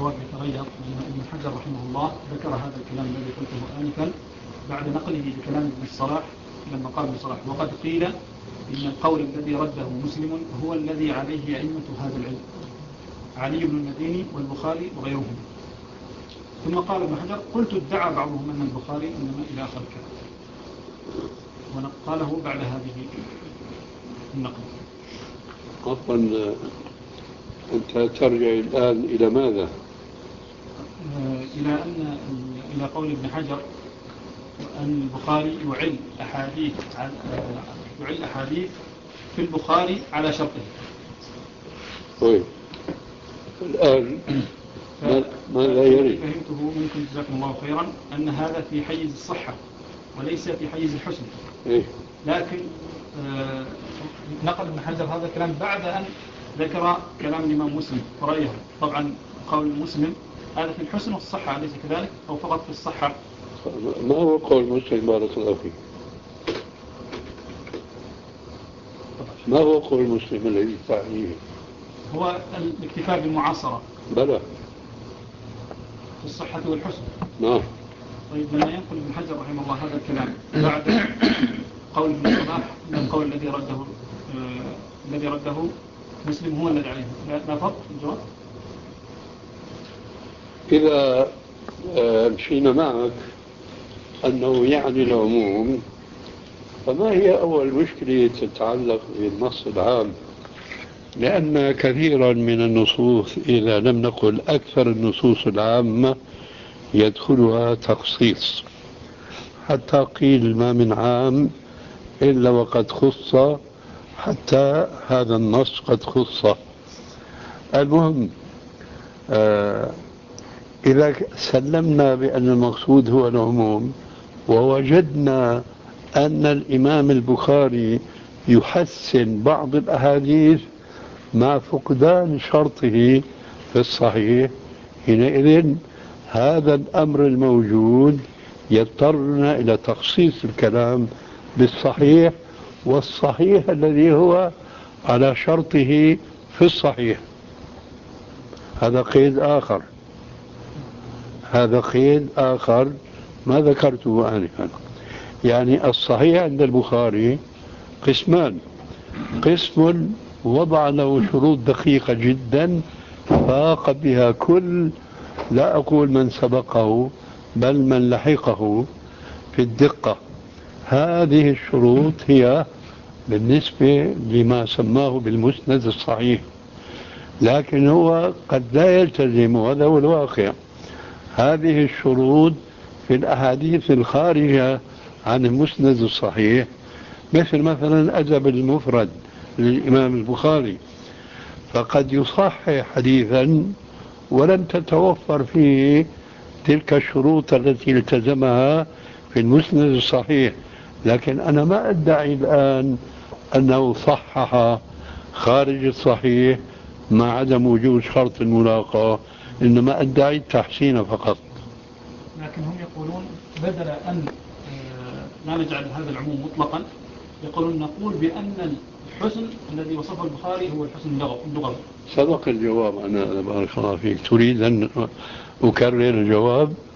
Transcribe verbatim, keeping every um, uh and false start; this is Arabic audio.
الجواب يتغير لأن ابن حجر رحمه الله ذكر هذا الكلام الذي قلته آنفا بعد نقله لكلام ابن الصلاح لما قال ابن الصلاح وقد قيل إن القول الذي رده مسلم هو الذي عليه أئمة هذا العلم علي بن المديني والبخاري وغيرهم. ثم قال ابن حجر قلت ادعى بعضهم أن البخاري إنما إلى آخر الكلام ونقاله بعد هذه النقل. عفوا أنت ترجع الآن إلى ماذا؟ إلى أن إلى قول ابن حجر أن البخاري يعل أحاديث يعل أحاديث في البخاري على شرطه. طيب الآن ماذا يريد؟ فهمته منكم جزاكم الله خيرا أن هذا في حيز الصحة وليس في حيز الحسن. إيه؟ لكن آه نقل ابن حجر هذا الكلام بعد أن ذكر كلام الإمام مسلم ورأيه. طبعا قول مسلم هذا في الحسن والصحة أليس كذلك أو فقط في الصحة؟ ما هو قول مسلم بارك الله فيك؟ ما هو قول مسلم الذي تعنيه؟ هو الاكتفاء بالمعاصرة. بلى في الصحة والحسن. نعم. طيب لما ينقل ابن حجر رحمه الله هذا الكلام بعد قول ابن صلاح من القول الذي رده آه الذي رده مسلم هو الذي عليه لا فرق في الجواب؟ إذا مشينا معك أنه يعني العموم فما هي أول مشكلة تتعلق بالنص العام؟ لأن كثيرا من النصوص إذا لم نقل أكثر النصوص العامة يدخلها تخصيص حتى قيل ما من عام إلا وقد خص حتى هذا النص قد خص. المهم آه إذا سلمنا بأن المقصود هو العموم ووجدنا أن الإمام البخاري يحسن بعض الأحاديث مع فقدان شرطه في الصحيح حينئذ هذا الأمر الموجود يضطرنا إلى تخصيص الكلام بالصحيح والصحيح الذي هو على شرطه في الصحيح. هذا قيد آخر هذا قيد آخر ما ذكرته آنفا. يعني الصحيح عند البخاري قسمان، قسم وضع له شروط دقيقة جدا فاق بها كل لا أقول من سبقه بل من لحقه في الدقة. هذه الشروط هي بالنسبة لما سماه بالمسند الصحيح، لكن هو قد لا يلتزم وهذا هو الواقع هذه الشروط في الأحاديث الخارجة عن المسند الصحيح، مثل مثلا أدب المفرد للإمام البخاري فقد يصحح حديثا ولم تتوفر فيه تلك الشروط التي التزمها في المسند الصحيح. لكن أنا ما أدعي الآن أنه صحح خارج الصحيح مع عدم وجود شرط الملاقاة، إنما أدعي التحسين فقط. لكن هم يقولون بدل أن لا نجعل هذا العموم مطلقا يقولون نقول بأن الحسن الذي وصفه البخاري هو الحسن اللغوي. سبق الجواب. أنا بارك الله فيك تريد أن أكرر الجواب؟